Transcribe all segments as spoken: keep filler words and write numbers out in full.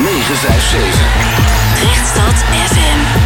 negen vijf zeven. Rechtstad F M.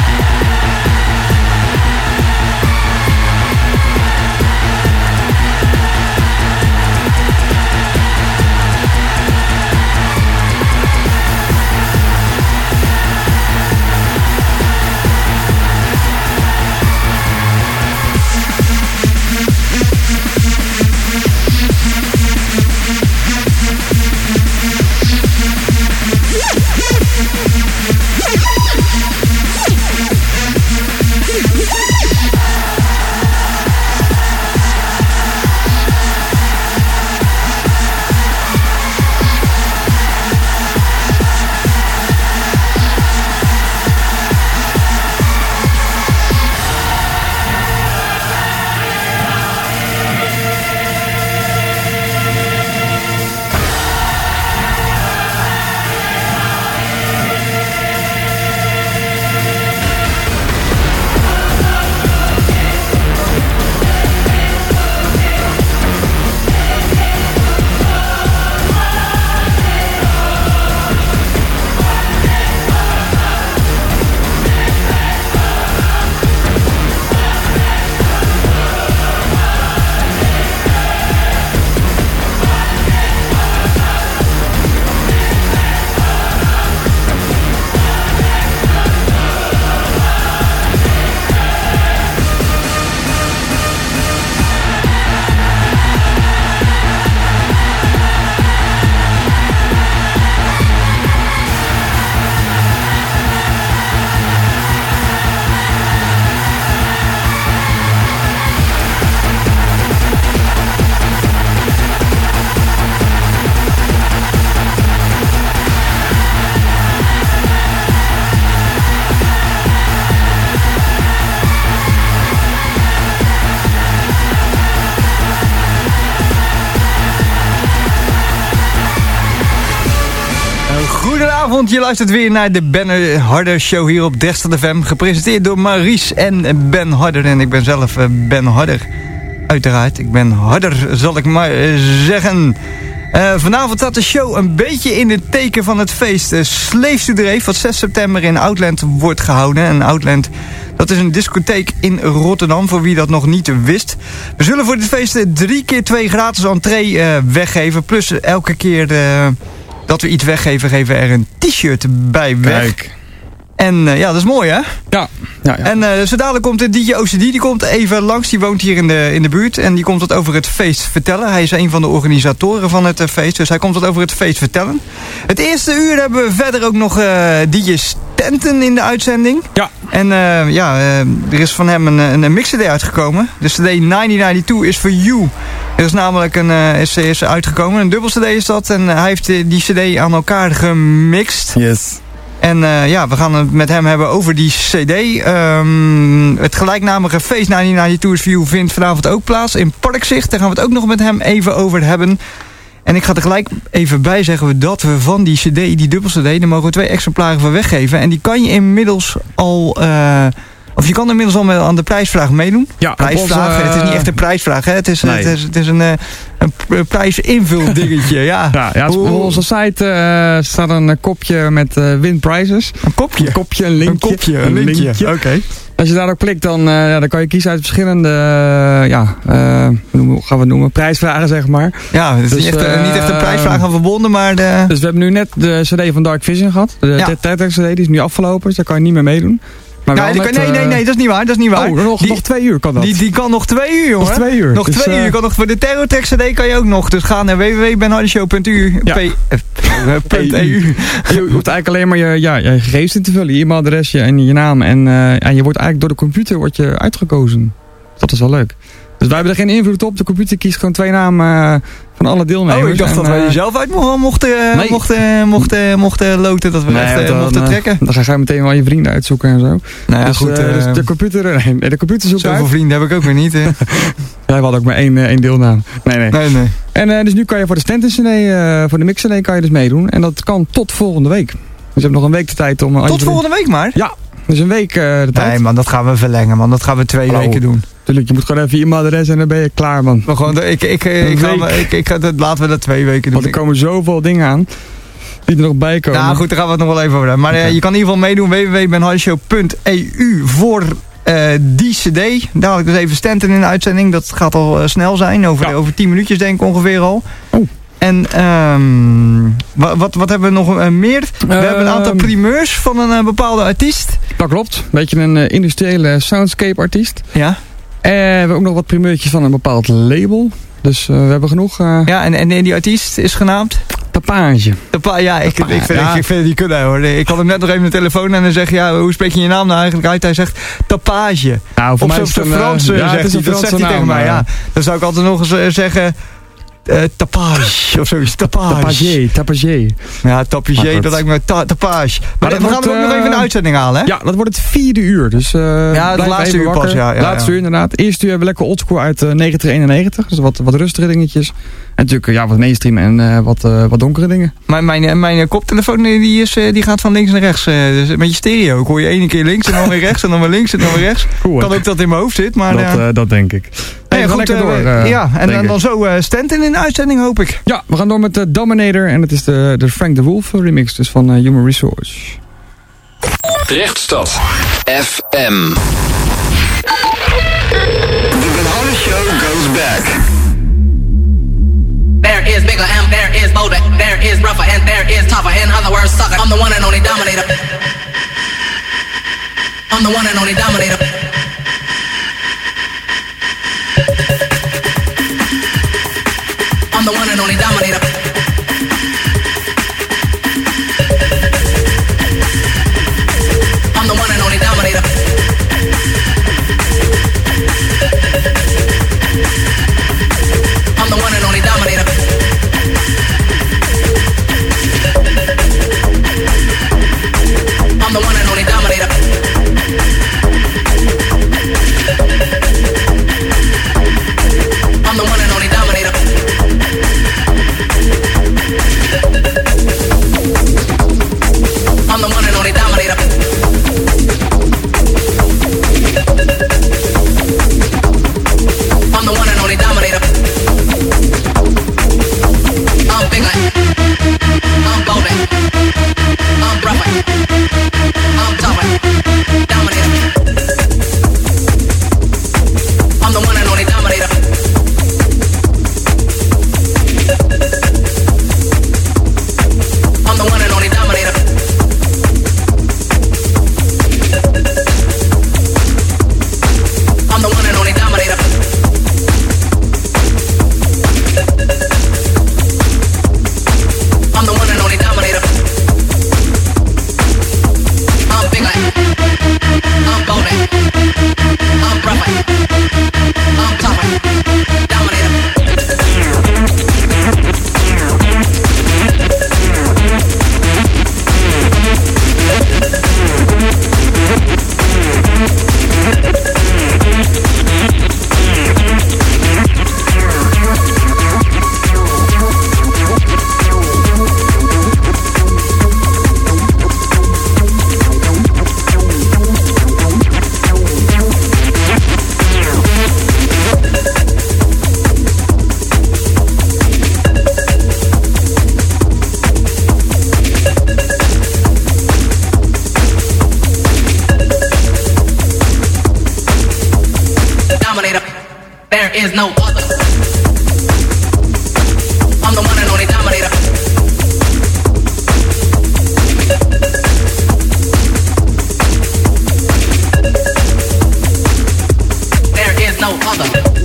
Goedenavond, je luistert weer naar de Ben Harder Show hier op Rechtstad F M. Gepresenteerd door Maurice en Ben Harder. En ik ben zelf Ben Harder. Uiteraard, ik ben harder, zal ik maar zeggen. Uh, vanavond staat de show een beetje in het teken van het feest uh, Slaves to the Rave, wat zes september in Outland wordt gehouden. En Outland, dat is een discotheek in Rotterdam, voor wie dat nog niet wist. We zullen voor dit feest drie keer twee gratis entree uh, weggeven. Plus elke keer uh, dat we iets weggeven, geven we er een t-shirt bij weg. Kijk. En uh, ja, dat is mooi, hè? Ja. ja, ja. En uh, zo dadelijk komt de D J O C D, die komt even langs. Die woont hier in de, in de buurt. En die komt wat over het feest vertellen. Hij is een van de organisatoren van het uh, feest. Dus hij komt wat over het feest vertellen. Het eerste uur hebben we verder ook nog uh, D J Stanton in de uitzending. Ja. En uh, ja, uh, er is van hem een, een, een mix-cd uitgekomen. De cd negentien negenennegentig is for you. Er is namelijk een uh, is, is uitgekomen. Een dubbel cd is dat. En uh, hij heeft uh, die cd aan elkaar gemixt. Yes. En uh, ja, we gaan het met hem hebben over die cd. Um, het gelijknamige feest negentien negenennegentig is for you vindt vanavond ook plaats in Parkzicht. Daar gaan we het ook nog met hem even over hebben. En ik ga er gelijk even bij zeggen dat we van die cd, die dubbel cd, daar mogen we twee exemplaren van weggeven. En die kan je inmiddels al... Uh, Of je kan inmiddels al met, aan de prijsvraag meedoen. Ja, prijsvraag, onze, uh... het is niet echt een prijsvraag. Hè? Het is, nee. het is, het is een, een, een prijsinvuldingetje. Ja. Ja, ja, op onze site uh, staat een kopje met uh, win prizes. Een kopje? Een kopje, een linkje. Een kopje, een linkje. linkje. Oké. Okay. Als je daarop klikt, dan, uh, ja, dan kan je kiezen uit verschillende, uh, ja, uh, hoe gaan we het noemen, prijsvragen, zeg maar. Ja, het is dus, niet, echt, uh, niet echt een prijsvraag aan verbonden, maar de... Dus we hebben nu net de cd van Dark Vision gehad. De ja. T-Tex cd, die is nu afgelopen, dus daar kan je niet meer meedoen. Maar ja, met, kan, nee, nee, nee, dat is niet waar, dat is niet waar. Oh, nog, die, nog twee uur kan dat. Die, die kan nog twee uur, jongen. Nog twee uur. Nog dus, twee uh, uur. Kan nog, voor de Terrortrack C D kan je ook nog. Dus ga naar w w w punt ben harder show punt e u. Ja. E u. Je hoeft eigenlijk alleen maar je, ja, je gegevens in te vullen. Je e-mailadresje en je naam. En, uh, en je wordt eigenlijk door de computer wordt je uitgekozen. Dat is wel leuk. Dus wij hebben er geen invloed op. De computer kiest gewoon twee namen uh, van alle deelnemers. Oh, ik dacht en, dat wij uh, zelf uit mochten, nee. mochten, mochten, mochten loten. Dat we nee, echt uh, mochten uh, trekken. Dan ga je meteen wel je vrienden uitzoeken en zo. Nou ja, dus, goed, uh, dus de computer, nee, de computer zoekt zoveel uit. vrienden heb ik ook weer niet. Hè. Wij hadden ook maar één, uh, één deelnaam. Nee, nee. nee, nee. En uh, dus nu kan je voor de Stanton C D, uh, voor de Mix C D kan je dus meedoen. En dat kan tot volgende week. Dus je hebt nog een week de tijd om... Uh, tot volgende week maar? Ja. Dus een week uh, de tijd. Nee man, dat gaan we verlengen man. Dat gaan we twee Hallo. weken doen. Tuurlijk, je moet gewoon even je e-mailadres en dan ben je klaar man. Maar gewoon, ik, ik, ik, ik, ga, ik, ik ga, laten we dat twee weken doen. Want er komen zoveel dingen aan. die er nog bij komen. Nou goed, daar gaan we het nog wel even over hebben. Maar okay. uh, je kan in ieder geval meedoen. w w w punt ben harder show punt e u voor uh, die cd. Daar had ik dus even Stanton in de uitzending. Dat gaat al uh, snel zijn. Over, ja. over tien minuutjes denk ik ongeveer al. Oh. En um, wat, wat, wat hebben we nog uh, meer? We uh, hebben een aantal primeurs van een uh, bepaalde artiest. Dat klopt. Een beetje een uh, industriële soundscape artiest. Ja. En we hebben ook nog wat primeurtjes van een bepaald label. Dus uh, we hebben genoeg... Uh... Ja, en, en die artiest is genaamd? Tapage. Tapa ja, ik, Tapa ik, vind, ja. Ik, ik vind het niet kunnen hoor. Ik had hem net nog even de telefoon en dan zeg je, ja, hoe spreek je je naam nou eigenlijk uit? Hij zegt Tapage. Nou, voor of mij zo Frans uh, ja, zegt hij, dat zegt hij tegen mij. Ja. Dan zou ik altijd nog eens uh, zeggen... Uh, tapage of zoiets. Tapage. Tapage. Tapage. Ja, tapage, dat lijkt me ta tapage. Maar, maar we gaan er ook uh, nog even een uitzending halen, hè? Ja, dat wordt het vierde uur. Dus, uh, ja, het laatste uur wakker. pas, ja. ja laatste ja. uur inderdaad. Eerste uur hebben we lekker oldschool uit uh, negentien eenennegentig. Dus wat, wat rustige dingetjes. En natuurlijk uh, ja, wat mainstream en uh, wat, uh, wat donkere dingen. Mijn, mijn, mijn koptelefoon die is, uh, die gaat van links naar rechts. Uh, dus met je stereo. Ik hoor je ene keer links en dan weer rechts en dan weer links en dan weer rechts. Cool, kan ook dat in mijn hoofd zit. Maar, dat, uh, dat denk ik. Nee, ja, goed, uh, door, uh, ja, en, en dan zo uh, Stanton in de uitzending, hoop ik. Ja, we gaan door met uh, Dominator. En het is de, de Frank de Wolf remix dus van uh, Human Resource. Rechtstad F M. The Banana Show goes back. There is bigger and there is bolder. There is rougher and there is tougher. In other words, sucker. I'm the one and only dominator. I'm the one and only dominator. I'm the one and only dominator. I'm the one and only dominator. I'm the one and only dominator. I'm the one and only dominator. I'm the one and only dominator. I'm the one and only dominator. I'm the one and only dominator. I'm bigger. I'm bolder. I'm rougher. I'm tougher. Dominator. I'm the one and only dominator. I'm the one and only dominator. I'm the one and only dominator. I'm the one and only dominator. I'm bigger. I'm bolder. I'm rougher. I'm tougher. Dominator. There is no other. I'm the one and only dominator. There is no other.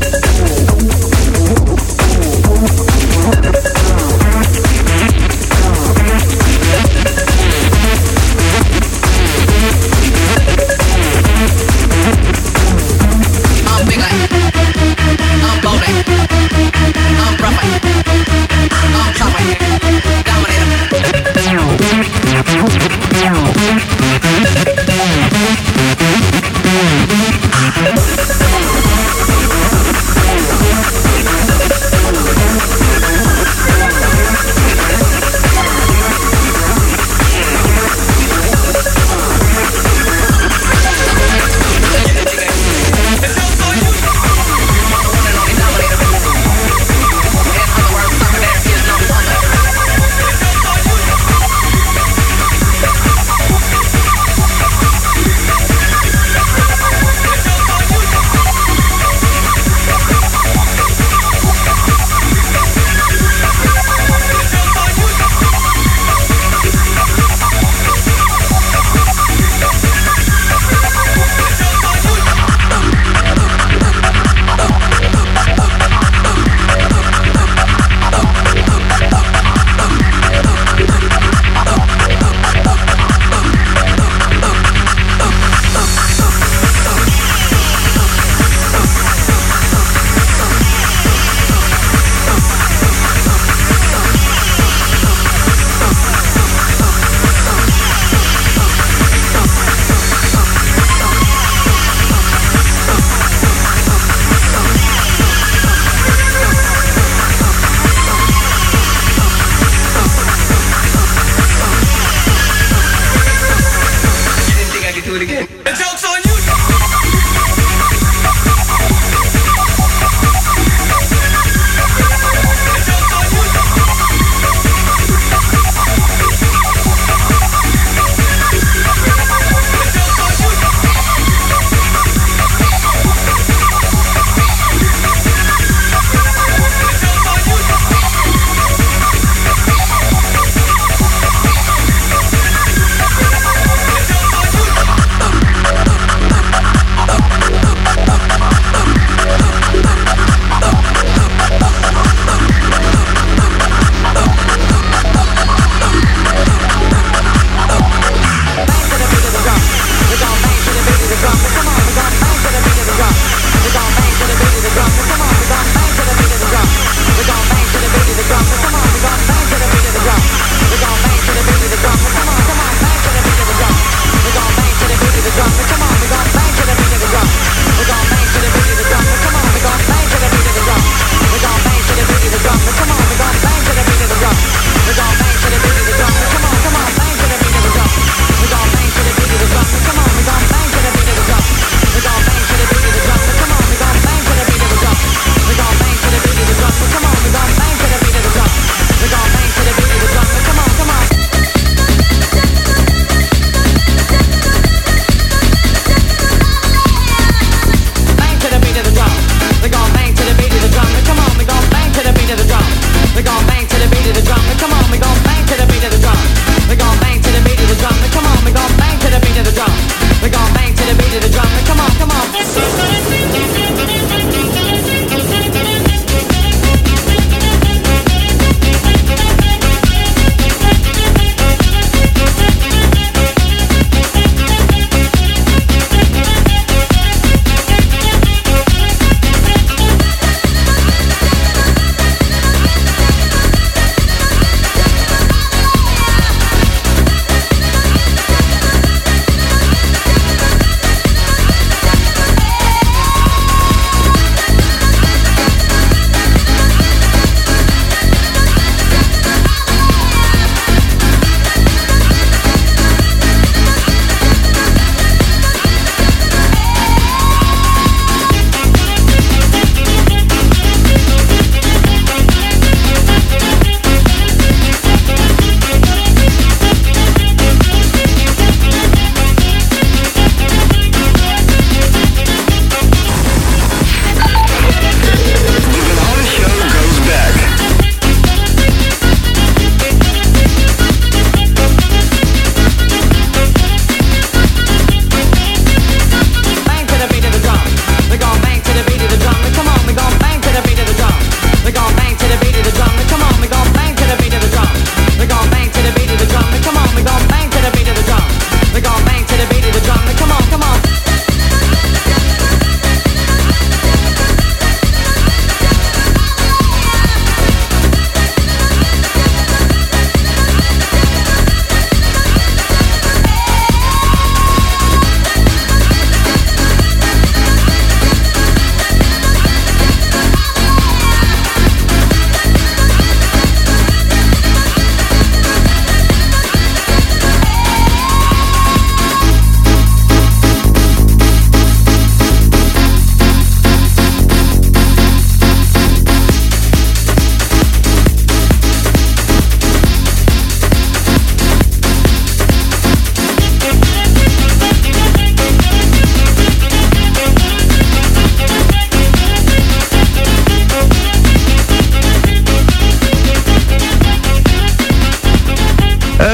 I'm bigger. I'm bolder. I'm rougher. I'm tougher. Dominator.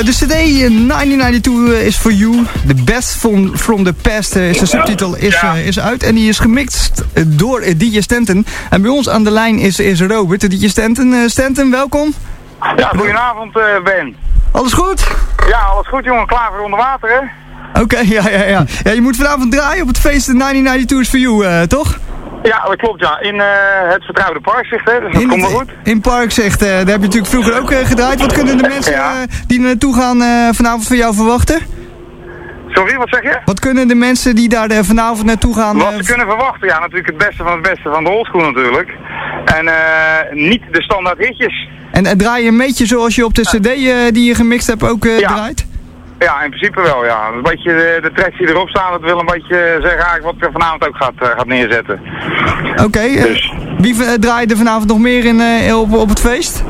de C D negentien negenentwintig is for you. The best from, from the past uh, is de subtitel is, Ja. uh, is uit. En die is gemixt uh, door uh, D J Stanton. En bij ons aan de lijn is, is Robert, de D J Stanton. Uh, Stanton, welkom. Ja, goedenavond uh, Ben. Alles goed? Ja, alles goed jongen, klaar voor onder water hè? Oké, okay, ja, ja, ja. Ja, je moet vanavond draaien op het feest negentien negenentwintig is for you, uh, toch? Ja, dat klopt ja. In uh, het vertrouwde Parkzicht hè, dus dat in komt wel goed. In Parkzicht, uh, daar heb je natuurlijk vroeger ook uh, gedraaid. Wat kunnen de mensen Ja. uh, die er naartoe gaan uh, vanavond van jou verwachten? Sorry, wat zeg je? Wat kunnen de mensen die daar uh, vanavond naartoe gaan... Wat uh, ze kunnen verwachten, ja natuurlijk het beste van het beste van de oldschool natuurlijk. En uh, niet de standaard hitjes. En uh, draai je een beetje zoals je op de cd uh, die je gemixt hebt ook uh, Ja. draait? Ja, in principe wel ja. Een beetje de, de tracks die erop staan, dat wil een beetje zeggen eigenlijk wat er vanavond ook gaat, uh, gaat neerzetten. Oké, okay, uh, Dus. wie uh, draait er vanavond nog meer in, uh, op, op het feest?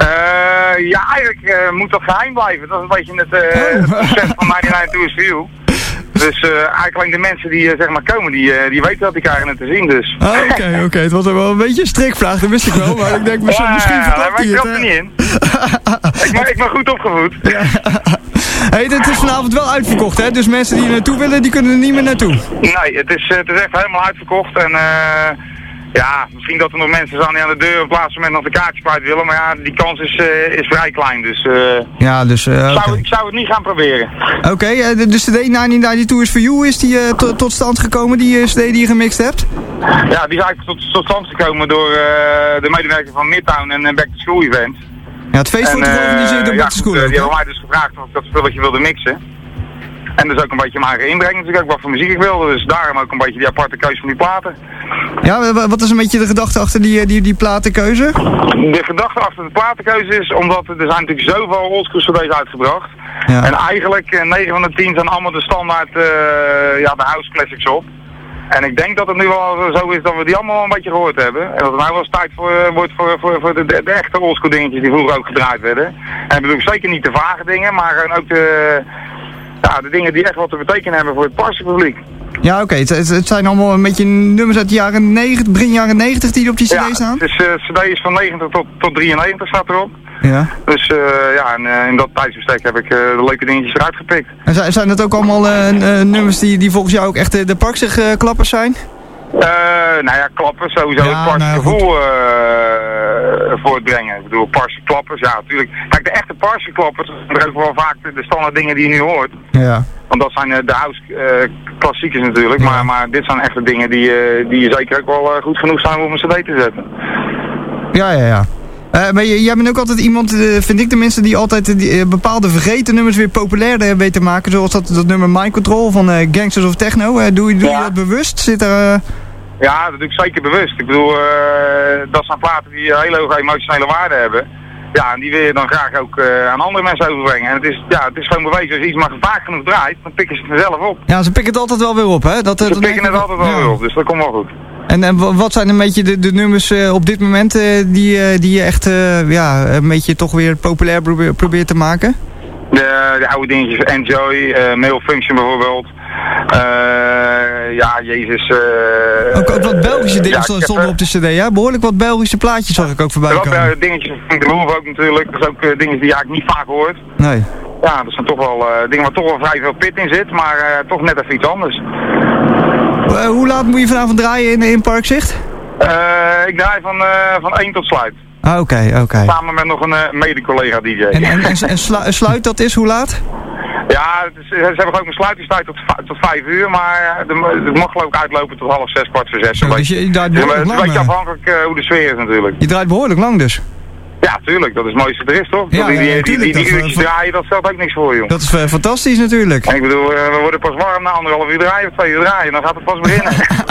Uh, ja, eigenlijk uh, moet dat geheim blijven. Dat is een beetje het, uh, Oh. het concept van negentien negenentwintig is for you. Dus uh, eigenlijk alleen de mensen die uh, zeg maar komen, die, uh, die weten dat die krijgen het te zien dus. Oké, oh, oké. Okay, okay. Het was wel een beetje een strikvraag, dat wist ik wel. Maar ik denk misschien, ja, misschien verklapt hij ik het. er niet in. ik, ben, ik ben goed opgevoed. Ja. Hey, het is vanavond wel uitverkocht, hè? Dus mensen die er naartoe willen, die kunnen er niet meer naartoe. Nee, het is, het is echt helemaal uitverkocht. En uh, ja, misschien dat er nog mensen zijn die aan de deur op het laatste moment nog de kaartjes kwijt willen. Maar ja, die kans is, uh, is vrij klein. Dus uh, ja, dus, uh, okay. zou, ik zou het niet gaan proberen. Oké, okay, uh, de, de C D negentien negenentwintig is for you, is die uh, to, tot stand gekomen, die uh, C D die je gemixt hebt? Ja, die is eigenlijk tot, tot stand gekomen door uh, de medewerker van Midtown en uh, Back to School Event. Ja, het feest wordt georganiseerd door uh, Back to School. Ja, ook, die hebben mij dus gevraagd of ik dat spulletje wilde mixen. En dus ook een beetje mijn eigen inbreng natuurlijk, ook wat voor muziek ik wilde. Dus daarom ook een beetje die aparte keuze van die platen. Ja, wat is een beetje de gedachte achter die, die, die platenkeuze? De gedachte achter de platenkeuze is omdat er zijn natuurlijk zoveel oldschool cd's uitgebracht. Ja. En eigenlijk uh, negen van de tien zijn allemaal de standaard, uh, ja, de house classics op. En ik denk dat het nu wel zo is dat we die allemaal een beetje gehoord hebben. En dat het nou wel eens tijd voor, uh, wordt voor, voor, voor de, de, de echte oldschool dingetjes die vroeger ook gedraaid werden. En ik bedoel zeker niet de vage dingen, maar gewoon ook de, ja, de dingen die echt wat te betekenen hebben voor het Parkzicht-publiek. Ja, oké. Okay. Het, het, het zijn allemaal een beetje nummers uit de jaren negentig, begin jaren negentig die op die cd ja, staan? Dus uh, cd is van negentig tot, tot drieënnegentig staat erop. Ja. Dus uh, ja, en, uh, in dat tijdsbestek heb ik uh, de leuke dingetjes eruit gepikt. En zijn, zijn dat ook allemaal uh, uh, nummers die, die volgens jou ook echt uh, de Parkzicht-klappers zijn? Uh, nou ja, klappers, sowieso ja, het Parkzicht nou, gevoel uh, voortbrengen. Ik bedoel, Parkzicht klappers, ja natuurlijk. Kijk, de echte Parkzicht klappers zijn ook wel vaak de, de standaard dingen die je nu hoort. Ja. Want dat zijn uh, de house uh, klassiekers natuurlijk, ja. maar, maar dit zijn echte dingen die, uh, die zeker ook wel uh, goed genoeg zijn om een cd te zetten. Ja, ja, ja. Uh, maar jij bent ook altijd iemand, uh, vind ik tenminste, die altijd uh, die, uh, bepaalde vergeten nummers weer populair uh, weet te maken. Zoals dat, dat nummer Mind Control van uh, Gangsters of Techno. Uh, doe doe ja. je dat bewust? Zit er... Uh... Ja, dat doe ik zeker bewust. Ik bedoel, uh, dat zijn platen die een hele hoge emotionele waarde hebben. Ja, en die wil je dan graag ook uh, aan andere mensen overbrengen. En het is, ja, het is gewoon bewezen, als je iets maar vaak genoeg draait, dan pikken ze het vanzelf op. Ja, ze pikken het altijd wel weer op, hè? Dat, ze dat pikken het altijd wel ja. weer op, dus dat komt wel goed. En, en wat zijn een beetje de, de nummers uh, op dit moment uh, die, uh, die je echt uh, ja, een beetje toch weer populair probeert, probeert te maken? De, de oude dingetjes, Enjoy, uh, Male Function bijvoorbeeld. Uh, ja, Jezus. Uh, ook, ook wat Belgische dingen ja, stonden heb, op de cd, ja? Behoorlijk wat Belgische plaatjes zag ik ook voorbij komen. komen. Wat uh, dingetjes van de Move ook natuurlijk. Dat is ook uh, dingen die je eigenlijk niet vaak hoort. Nee. Ja, dat zijn toch wel uh, dingen waar toch wel vrij veel pit in zit, maar uh, toch net even iets anders. Uh, hoe laat moet je vanavond draaien in, in Parkzicht? Uh, ik draai van, uh, van één tot sluit. Ah, oké, okay, oké. Okay. Samen met nog een uh, mede-collega D J. En, en, en, en slu sluit dat is, hoe laat? Ja, het is, ze hebben ook een sluitingstijd tot, tot vijf uur, maar het mag geloof ik uitlopen tot half zes, kwart voor zes. Zo, dus je draait behoorlijk lang. Het is een beetje afhankelijk uh, hoe de sfeer is natuurlijk. Je draait behoorlijk lang dus? Ja, tuurlijk. Dat is het mooiste er is, toch? Ja, die die, ja, die, die, die uurtjes draaien, dat stelt ook niks voor, joh. Dat is uh, fantastisch natuurlijk. En ik bedoel, uh, we worden pas warm na anderhalf uur draaien of twee uur draaien. Dan gaat het pas beginnen.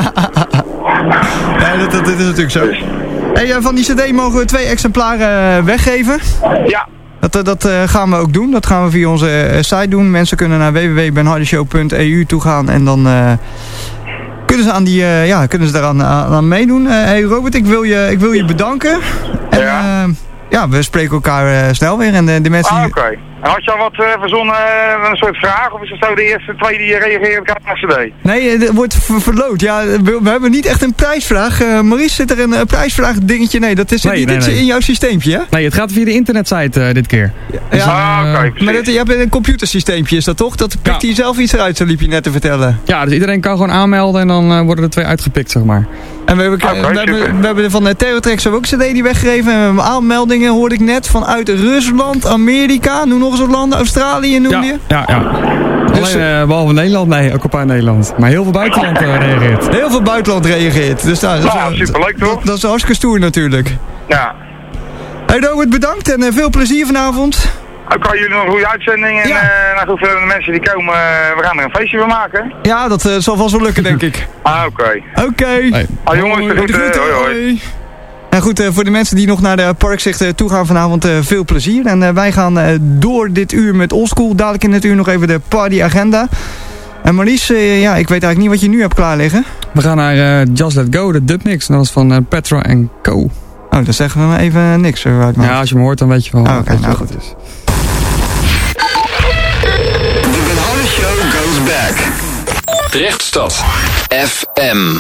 Ja, dat, dat, dat is natuurlijk zo. Dus. Hey, uh, van die cd mogen we twee exemplaren uh, weggeven. Ja. Dat, dat uh, gaan we ook doen. Dat gaan we via onze uh, site doen. Mensen kunnen naar w w w punt ben harder show punt e u toe gaan en dan uh, kunnen ze aan die, uh, ja, kunnen ze daaraan aan, aan meedoen. Uh, hey Robert, ik wil je, ik wil je bedanken. En, ja. uh, ja, we spreken elkaar uh, snel weer. En uh, de mensen Ah, die... oké. Okay. En had je al wat uh, verzonnen, uh, een soort vraag? Of is het zo de eerste twee die reageren op de C D? Nee, het wordt ver verloot. Ja, we, we hebben niet echt een prijsvraag. Uh, Maurice, zit er een uh, prijsvraag dingetje? Nee, dat is nee, niet nee, nee. in jouw systeempje, hè? Nee, het gaat via de internetsite uh, dit keer. Ja, Dus, ah, oké. Okay, maar dat, je hebt een computersysteempje, is dat toch? Dat pikt hij ja. zelf iets eruit, zo liep je net te vertellen. Ja, dus iedereen kan gewoon aanmelden en dan uh, worden er twee uitgepikt, zeg maar. En we hebben, Okay, we, hebben, we hebben van de Theotrex ook een cd die weggegeven. En we hebben aanmeldingen, hoorde ik net, vanuit Rusland, Amerika, noem nog eens wat landen, Australië noem je? Ja, ja, ja. Dus, Alleen, uh, behalve Nederland, nee, ook een paar Nederland. Maar heel veel buitenland uh, reageert. Heel veel buitenland reageert. Dus nou, dat, Nou, is, superleuk toch? dat, dat is hartstikke stoer natuurlijk. Ja. Hey Robert, bedankt en uh, veel plezier vanavond. Oké, okay, jullie nog een goede uitzending. En Ja. uh, nou goed, voor de mensen die komen, uh, we gaan er een feestje van maken. Ja, dat uh, zal vast wel lukken, denk ik. Ah, oké. Okay. Oké. Okay. Hey. Ah, jongens, de Hoi, groeten. Hoi, hoi. En goed, uh, voor de mensen die nog naar de Parkzicht uh, toe gaan vanavond, uh, veel plezier. En uh, wij gaan uh, door dit uur met Oldschool. Dadelijk in het uur nog even de partyagenda. En Marlies, uh, ja, ik weet eigenlijk niet wat je nu hebt klaar liggen. We gaan naar uh, Just Let Go, de dubmix. Dat was van uh, Petra en Co. Oh, dan zeggen we maar even niks uh, uit mijn Ja, als je hem hoort, dan weet je wel. Oh, oké, weet je nou wat goed. het is. The Ben Harder Show goes back. Rechtstad F M.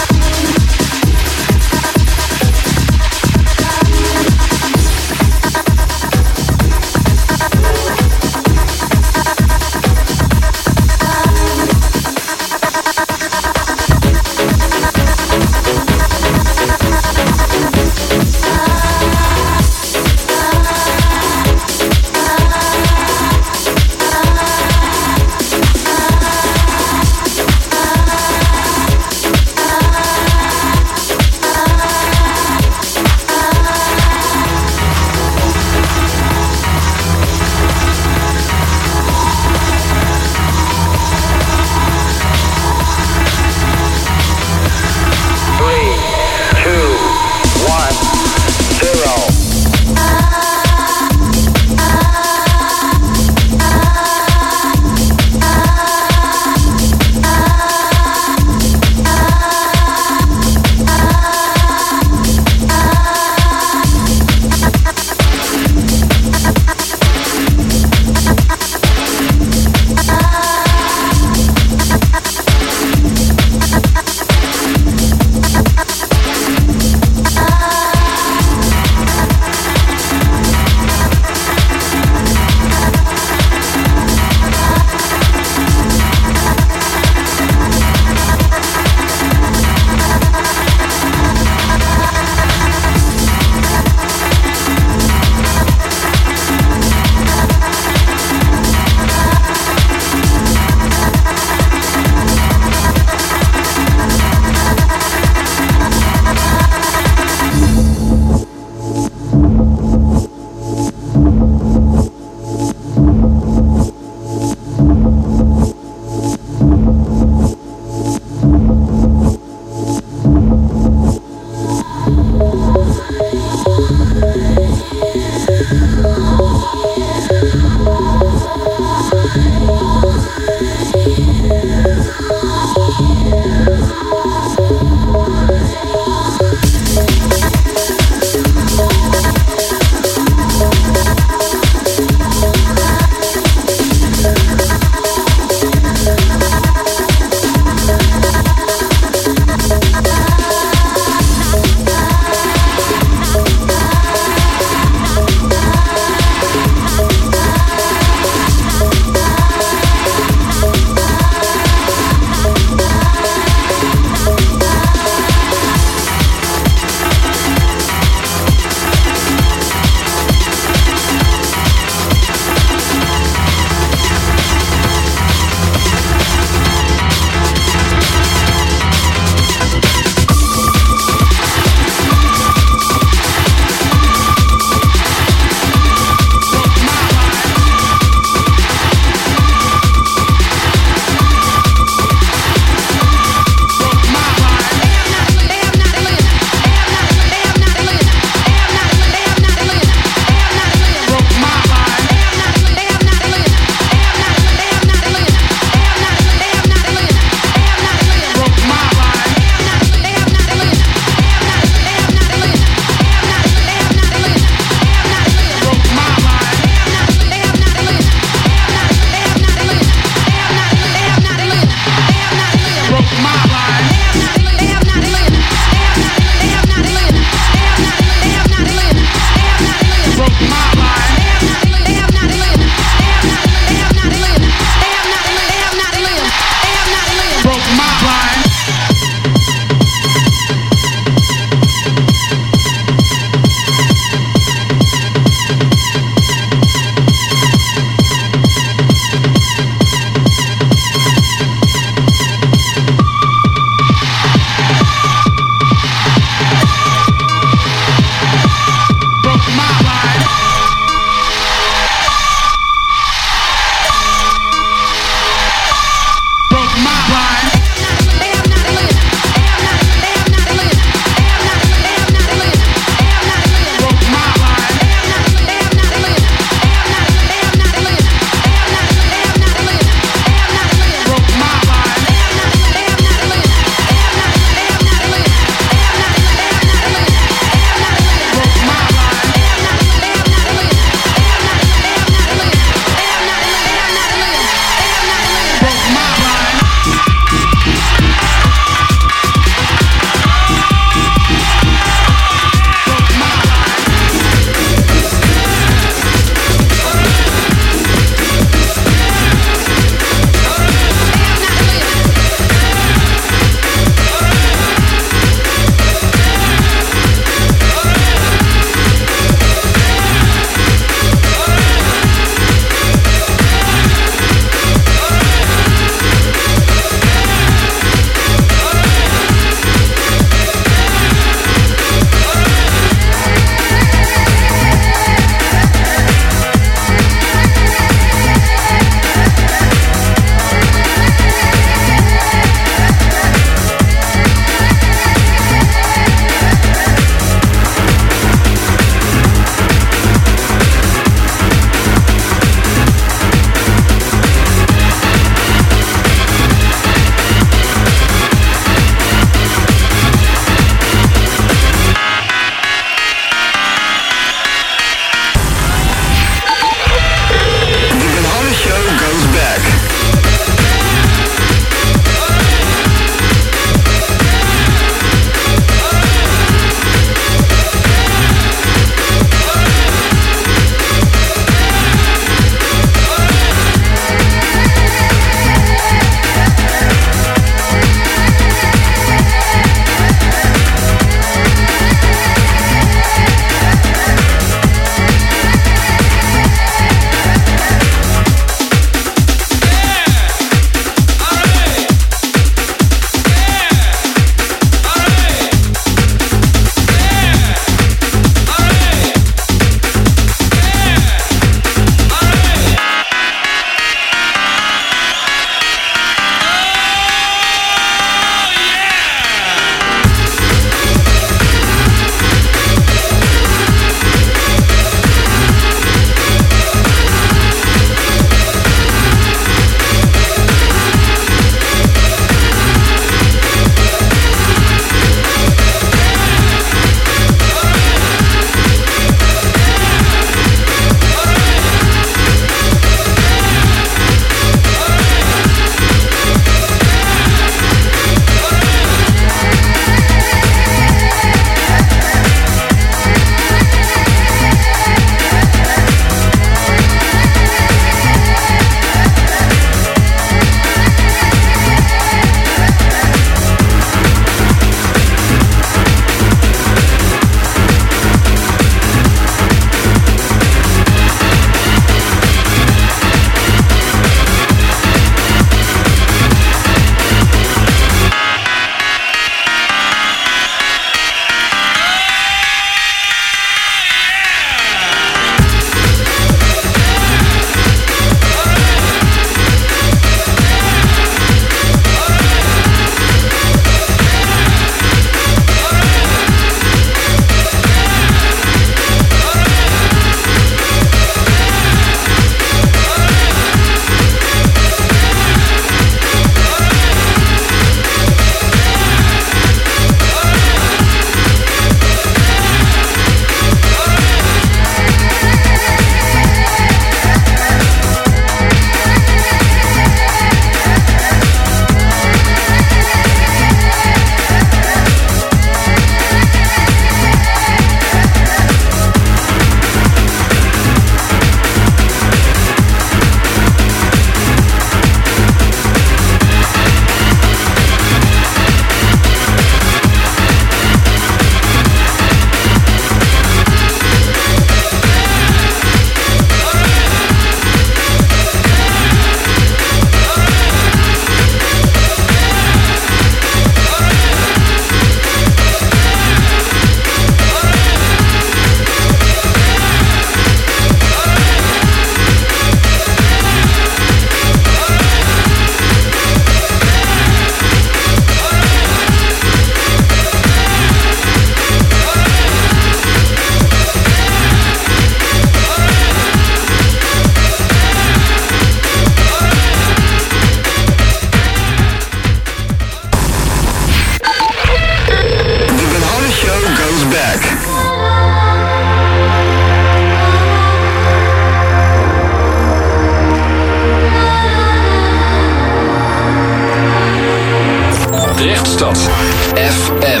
Drechtstad F M.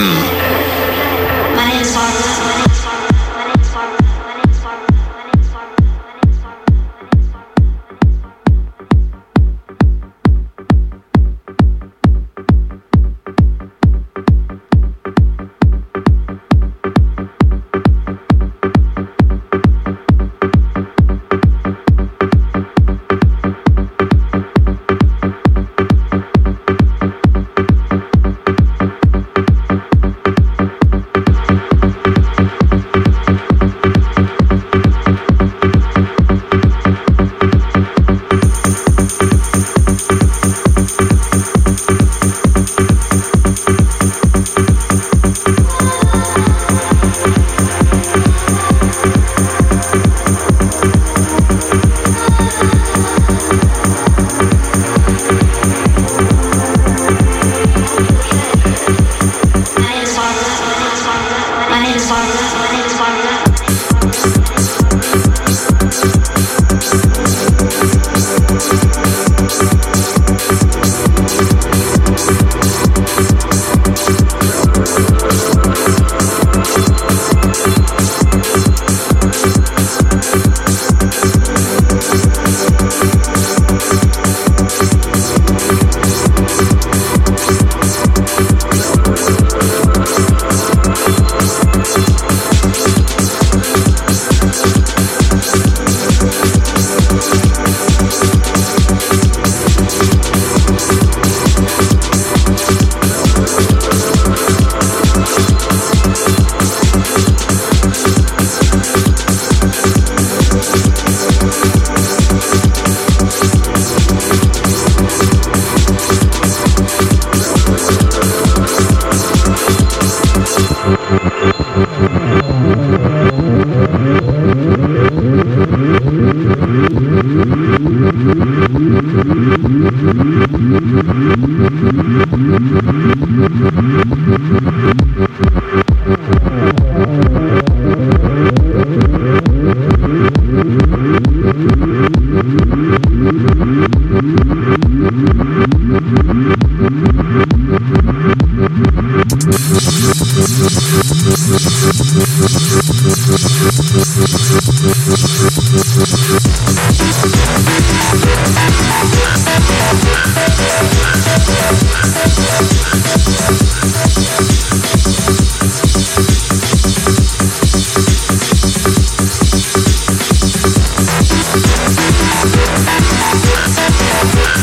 My name is Barbara. We'll be right back.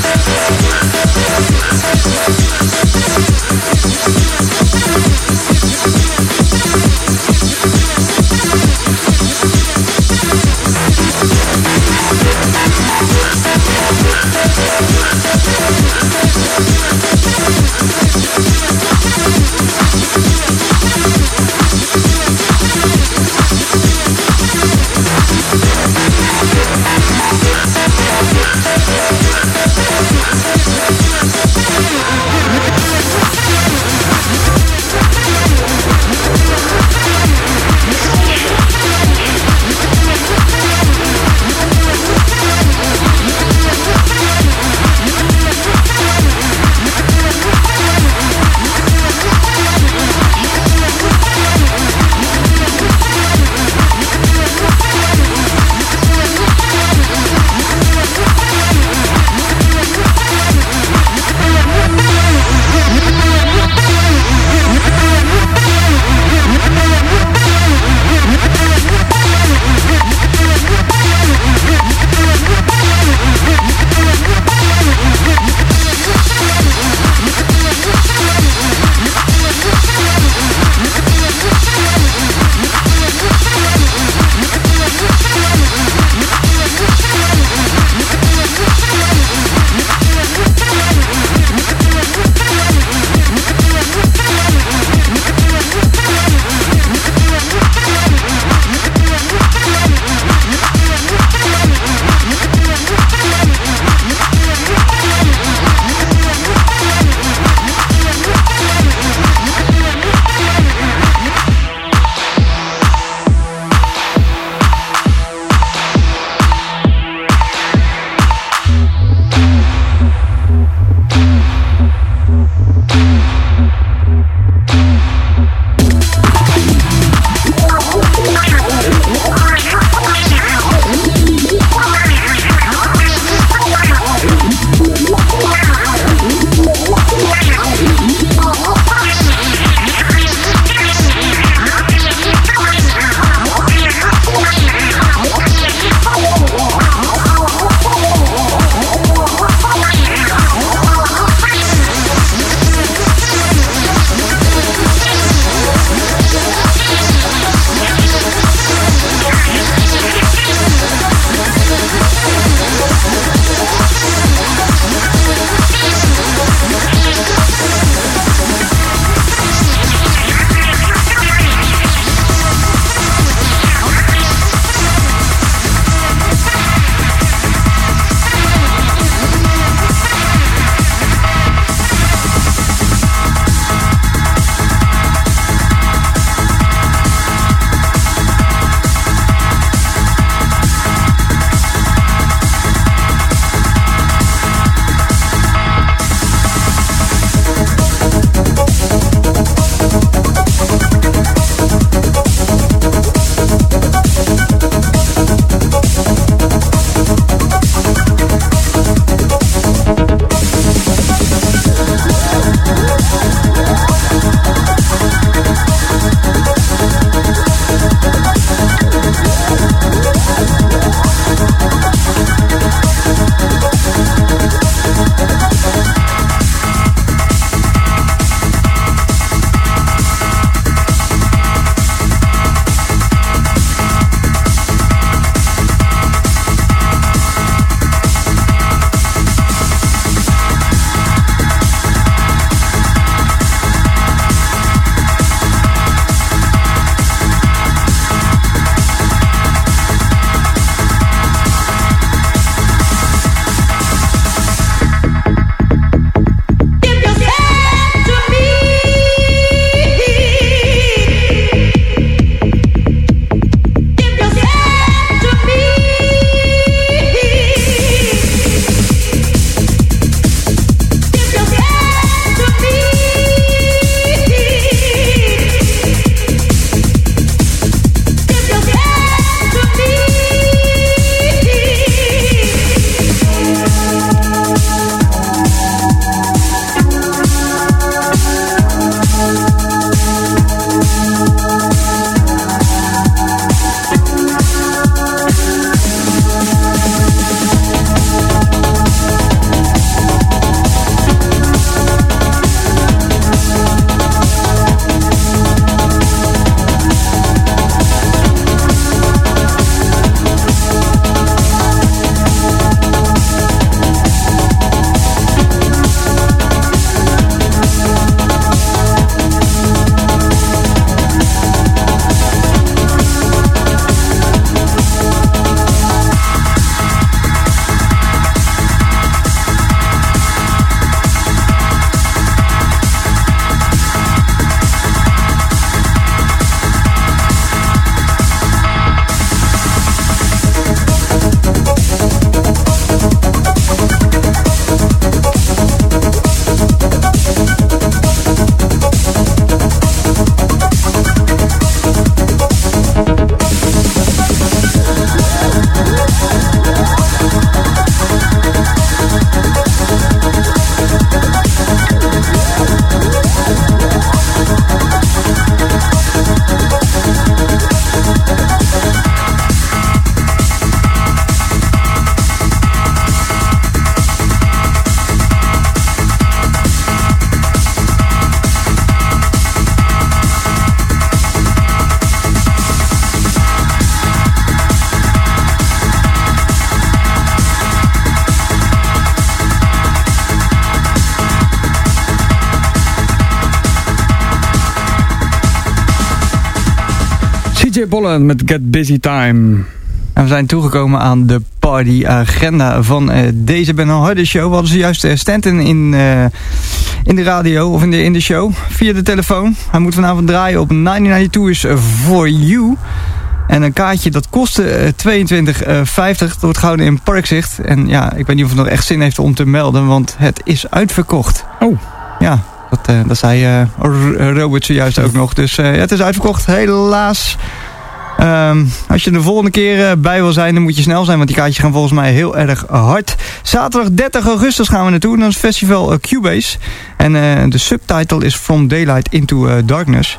D J Bolland met Get Busy Time. En we zijn toegekomen aan de party-agenda van uh, deze Ben Harder show. We hadden zojuist uh, Stanton in, uh, in de radio, of in de, in de show, via de telefoon. Hij moet vanavond draaien op negenentwintig is For You. En een kaartje dat kostte uh, tweeëntwintig vijftig. Dat wordt gehouden in Parkzicht. En ja, ik weet niet of het nog echt zin heeft om te melden, want het is uitverkocht. Oh. Ja, dat, uh, dat zei uh, Robert zojuist ook nog. Dus uh, ja, het is uitverkocht, helaas. Um, als je de volgende keer uh, bij wil zijn, dan moet je snel zijn, want die kaartjes gaan volgens mij heel erg hard. Zaterdag dertig augustus gaan we naartoe, dan is het festival uh, Cubase. En uh, de subtitle is From Daylight into uh, Darkness.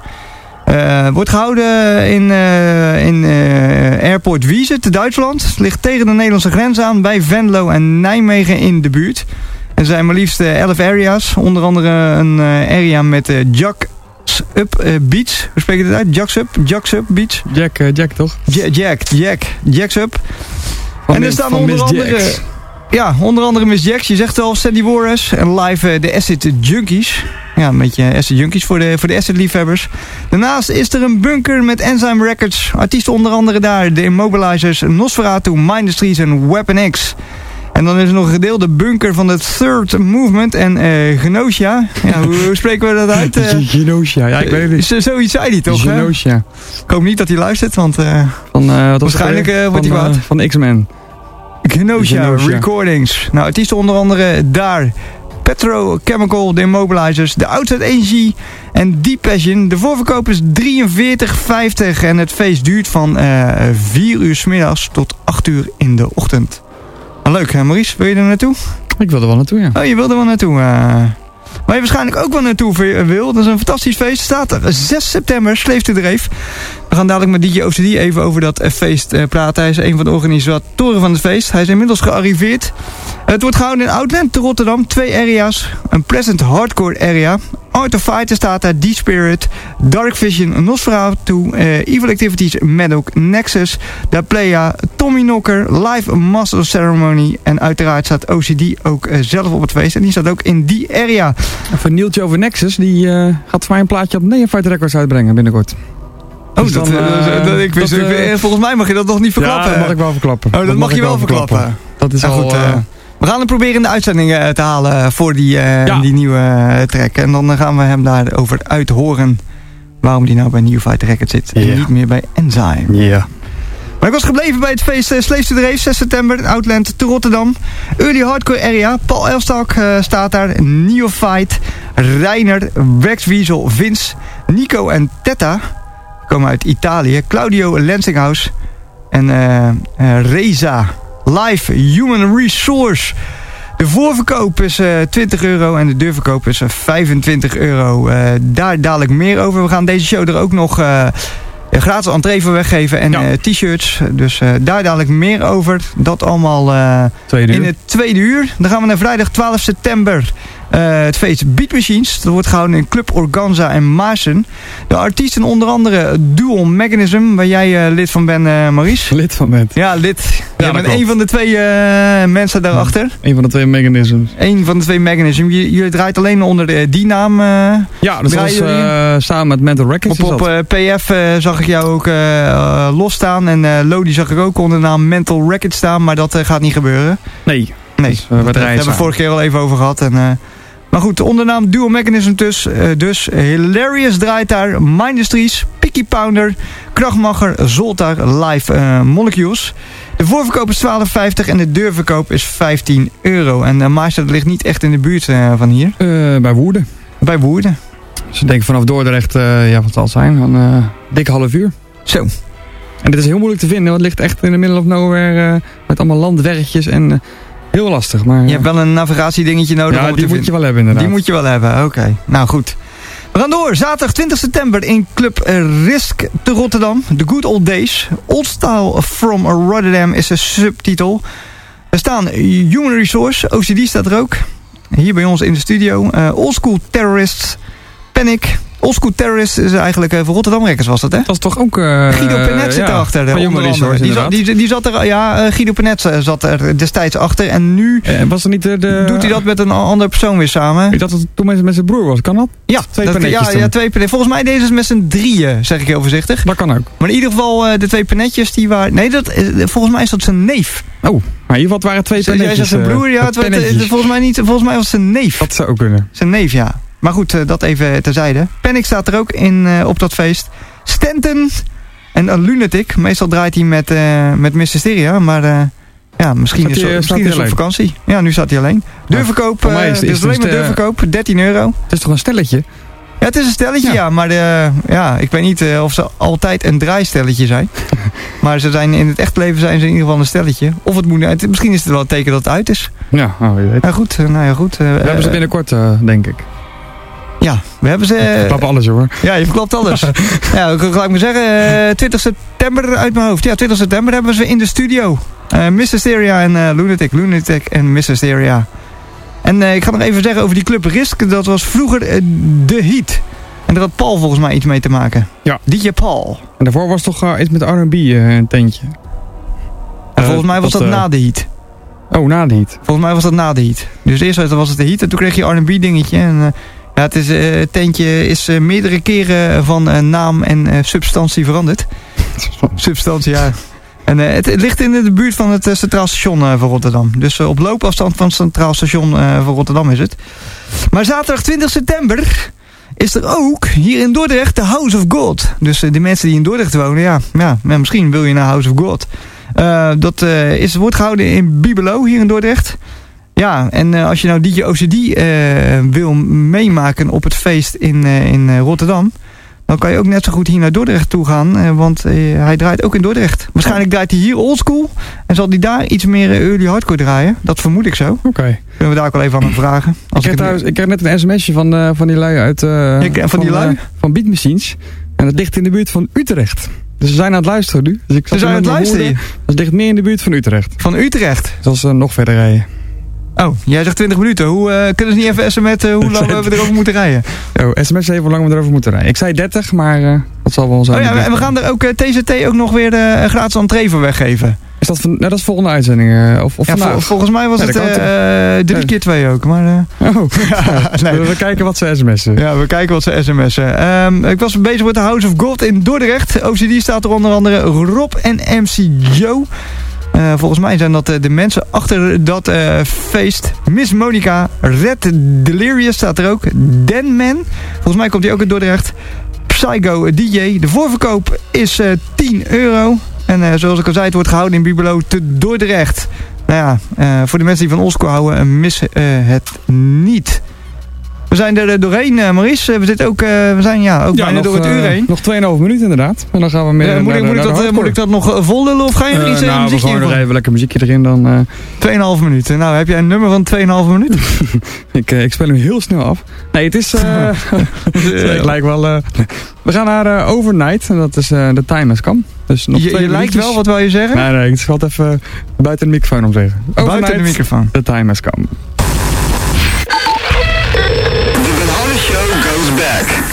Uh, wordt gehouden in, uh, in uh, Airport Wieze te Duitsland. Het ligt tegen de Nederlandse grens aan bij Venlo en Nijmegen in de buurt. Er zijn maar liefst uh, elf area's, onder andere een uh, area met uh, Jack Up uh, Beach. Hoe spreek je dat uit? Jacks Up? Jacks Up Beach? Jack, uh, Jack toch? J Jack, Jack. Jacks Up. Van en er staan onder andere... Jacks. Ja, onder andere Miss Jacks. Je zegt al, Sandy Warres. En live uh, de Acid Junkies. Ja, een beetje Acid Junkies voor de, voor de Acid liefhebbers. Daarnaast is er een bunker met Enzyme Records. Artiesten onder andere daar. De Immobilizers, Nosferatu, Mindustries en Weapon X. En dan is er nog een gedeelde bunker van de Third Movement en uh, Genosha. Ja, hoe, hoe spreken we dat uit? Uh, Genosha, ja, ik weet het niet. Z zoiets zei hij toch? Genosha. Ik hoop niet dat hij luistert, want uh, van, uh, wat waarschijnlijk uh, wordt hij kwaad. Uh, van X-Men. Genosha, Genosha Recordings. Nou, artiesten onder andere daar. Petrochemical, The Immobilizers, The Outside Energy en Deep Passion. De voorverkoop is drieënveertig vijftig en het feest duurt van uh, vier uur 's middags tot acht uur in de ochtend. Leuk, hè, Maurice? Wil je er naartoe? Ik wil er wel naartoe, ja. Oh, je wil er wel naartoe. Uh... Waar je waarschijnlijk ook wel naartoe wil. Dat is een fantastisch feest. Staat er zes september, Sleef de Dreef. We gaan dadelijk met D J O C D even over dat feest uh, praten. Hij is een van de organisatoren van het feest. Hij is inmiddels gearriveerd. Het wordt gehouden in Outland te Rotterdam. Twee area's. Een Pleasant Hardcore area. Art of Fighter staat daar. D-Spirit. Dark Vision. Nosferatu. Uh, Evil Activities. Maddock. Nexus. Da Playa. Tommy Knocker. Live Master of Ceremony. En uiteraard staat O C D ook uh, zelf op het feest. En die staat ook in die area. En voor Nieltje over Nexus. Die uh, gaat voor mij een plaatje op Neophyte Records uitbrengen binnenkort. Oh, dus dat, dan, uh, dat, dat, ik wist, dat, uh, volgens mij mag je dat nog niet verklappen. Ja, dat mag ik wel verklappen. Oh, dat, dat mag je wel verklappen. verklappen. Dat is nou, al... goed, Uh, uh, we gaan hem proberen in de uitzending uh, te halen voor die, uh, ja. die nieuwe uh, track. En dan uh, gaan we hem daarover uithoren waarom die nou bij Neophyte Records zit. Yeah. En niet meer bij Enzyme. Ja. Yeah. Maar ik was gebleven bij het feest uh, Sleef de Dreef, zes september, Outland te Rotterdam. Early Hardcore Area, Paul Elstak uh, staat daar, Neophyte, Reiner, Wax Weasel, Vince, Nico en Tetta komen uit Italië. Claudio Lensinghaus en uh, uh, Reza, live Human Resource. De voorverkoop is uh, twintig euro en de deurverkoop is uh, vijfentwintig euro. Uh, daar dadelijk meer over. We gaan deze show er ook nog... Uh, gratis entree voor weggeven en ja. uh, t-shirts. Dus uh, daar dadelijk meer over. Dat allemaal uh, in het tweede uur. Dan gaan we naar vrijdag twaalf september. Uh, het feest Beat Machines. Dat wordt gehouden in Club Organza en Maarsen. De artiesten onder andere Dual Mechanism. Waar jij uh, lid van bent, uh, Maurice. Lid van bent. Ja, lid. Ja, met een van de twee uh, mensen daarachter. Een van de twee Mechanisms. Een van de twee Mechanism. Jullie draait alleen onder de, die naam. Uh, ja, dat was uh, samen met Mental Records. Op, op uh, P F uh, zag ik jou ook uh, uh, losstaan. En uh, Lodi zag ik ook onder de naam Mental Records staan. Maar dat uh, gaat niet gebeuren. Nee. Nee, dus, uh, we daar hebben we vorige keer al even over gehad. En, uh, maar goed, de ondernaam Dual Mechanism dus. Uh, dus Hilarious draait daar. Mindustries, Picky Pounder, Krachtmacher, Zoltar, Live uh, Molecules. De voorverkoop is twaalf vijftig en de deurverkoop is vijftien euro. En uh, Maastricht ligt niet echt in de buurt uh, van hier. Uh, bij Woerden. Bij Woerden. Dus ik denk vanaf Dordrecht, uh, ja, wat zal het zijn, van uh, dik half uur. Zo. En dit is heel moeilijk te vinden, want het ligt echt in de middle of nowhere uh, met allemaal landweggetjes en uh, heel lastig. Maar, uh, je hebt wel een navigatiedingetje nodig ja, om die te moet vinden. je wel hebben inderdaad. Die moet je wel hebben, oké. Okay. Nou goed. We gaan door. Zaterdag twintig september in Club Risk te Rotterdam. The Good Old Days. Old Style from Rotterdam is een subtitel. Er staan Human Resource, O C D staat er ook. Hier bij ons in de studio. Uh, Old School Terrorists, Panic, Oldschool Terrorist is eigenlijk uh, voor Rotterdam Records was dat, hè? Dat is toch ook... Uh, Guido Penet zit ja, erachter. Van Jonge Resource, die, zat, die, die zat er, ja, uh, Guido Penet zat er destijds achter. En nu uh, was er niet de, de, doet hij dat met een andere persoon weer samen. Ik dacht dat het toen met, met zijn broer was. Kan dat? Ja, twee dat, Penetjes ja, ja, twee Penetjes. Volgens mij deze is met z'n drieën, zeg ik heel voorzichtig. Dat kan ook. Maar in ieder geval, uh, de twee Penetjes die waren... Nee, dat, uh, volgens mij is dat zijn neef. Oh, maar in ieder geval het waren twee Penetjes. Jij zegt zijn broer, ja. Het, het, het, volgens, mij niet, volgens mij was het zijn neef. Dat zou ook kunnen. Zijn neef, ja. Maar goed, uh, dat even terzijde. Panic staat er ook in uh, op dat feest. Stanton en uh, Lunatic. Meestal draait hij met, uh, met Mysteria, maar uh, ja, misschien staat is hij misschien is op vakantie. Ja, nu staat hij alleen. Deurverkoop, uh, is, is dus alleen maar deurverkoop, dertien euro. Het is toch een stelletje? Ja, het is een stelletje, ja. ja maar uh, ja, ik weet niet uh, of ze altijd een draaistelletje zijn. Maar ze zijn, in het echte leven zijn ze in ieder geval een stelletje. Of het moet, het, misschien is het wel een teken dat het uit is. Ja, oh, wie weet. Nou goed, uh, nou ja, goed. Uh, we hebben ze binnenkort, uh, denk ik. Ja, we hebben ze... Uh, ik verklap alles hoor. Ja, je verklapt alles. Ja, ik ga ik maar zeggen, uh, twintig september uit mijn hoofd. Ja, twintig september hebben we ze in de studio. Uh, Mysteria en uh, Lunatic. Lunatic en Mysteria. En uh, ik ga nog even zeggen over die Club Risk. Dat was vroeger uh, de Heat. En daar had Paul volgens mij iets mee te maken. Ja. D J Paul. En daarvoor was toch uh, iets met R en B uh, een tentje. En uh, volgens mij was dat, dat uh, na de Heat. Oh, na de Heat. Volgens mij was dat na de Heat. Dus eerst was het de Heat en toen kreeg je R en B dingetje. En uh, ja, het, is, uh, het tentje is uh, meerdere keren van uh, naam en uh, substantie veranderd. Substantie, ja. En uh, het, het ligt in de buurt van het uh, Centraal Station uh, van Rotterdam. Dus uh, op loopafstand van het Centraal Station uh, van Rotterdam is het. Maar zaterdag twintig september is er ook hier in Dordrecht de House of God. Dus uh, de mensen die in Dordrecht wonen, ja, ja, ja misschien wil je naar House of God. Uh, dat uh, is, wordt gehouden in Bibelo hier in Dordrecht. Ja, en uh, als je nou D J O C D uh, wil meemaken op het feest in, uh, in uh, Rotterdam, dan kan je ook net zo goed hier naar Dordrecht toe gaan. Uh, want uh, hij draait ook in Dordrecht. Waarschijnlijk draait hij hier oldschool. En zal hij daar iets meer uh, early hardcore draaien. Dat vermoed ik zo. Oké. Okay. Kunnen we daar ook wel even aan hem vragen. Als ik, kreeg thuis, ik kreeg net een sms'je van, uh, van die lui uit... Uh, ik, van, van die lui? Uh, van Beat Machines. En dat ligt in de buurt van Utrecht. Dus ze zijn aan het luisteren nu. Dus ik ze zijn aan het luisteren? Dat ligt meer in de buurt van Utrecht. Van Utrecht? Dus ze uh, nog verder rijden. Oh, jij zegt twintig minuten. Hoe uh, kunnen ze niet even sms'en uh, hoe lang we erover moeten rijden? Oh, sms even hoe lang we erover moeten rijden. Ik zei dertig, maar uh, dat zal wel zo. Oh ja, en we gaan er ook uh, T Z T ook nog weer de uh, gratis entree voor weggeven. Is dat, van, nou, dat is volgende uitzending? Uh, of, of ja, vol, volgens mij was ja, het uh, drie keer twee ook. Maar, uh, oh, ja, nee. We kijken wat ze sms'en. Ja, we kijken wat ze sms'en. Um, ik was bezig met de House of God in Dordrecht. O C D staat er onder andere Rob en M C Joe. Uh, volgens mij zijn dat uh, de mensen achter dat uh, feest. Miss Monica, Red Delirious staat er ook. Denman, volgens mij komt hij ook uit Dordrecht. Psycho D J, de voorverkoop is uh, tien euro. En uh, zoals ik al zei, het wordt gehouden in Bibelo te Dordrecht. Nou ja, uh, voor de mensen die van oldschool houden, uh, mis uh, het niet. We zijn er doorheen, uh, Maurice. We zitten ook, uh, we zijn ja, ook ja, bijna nog, door het uur heen. Uh, nog twee komma vijf minuten inderdaad. En dan gaan we meer uh, moet, naar, ik, moet, naar ik dat, moet ik dat nog vol lullen of ga je er iets uh, nou, muziekje in? Nou, we gewoon nog even lekker muziekje erin dan. Uh... twee komma vijf minuten. Nou, heb jij een nummer van twee komma vijf minuten? ik, uh, ik speel hem heel snel af. Nee, het is... Uh, het lijkt wel... Uh, we gaan naar uh, Overnight. En dat is uh, The Time Has Come. Dus nog je twee je lijkt wel, wat wil je zeggen? Nee, nee. Het is altijd even buiten de microfoon om te zeggen. Overnight, buiten de microfoon. The Time Has Come. The Ben Harder Show goes back.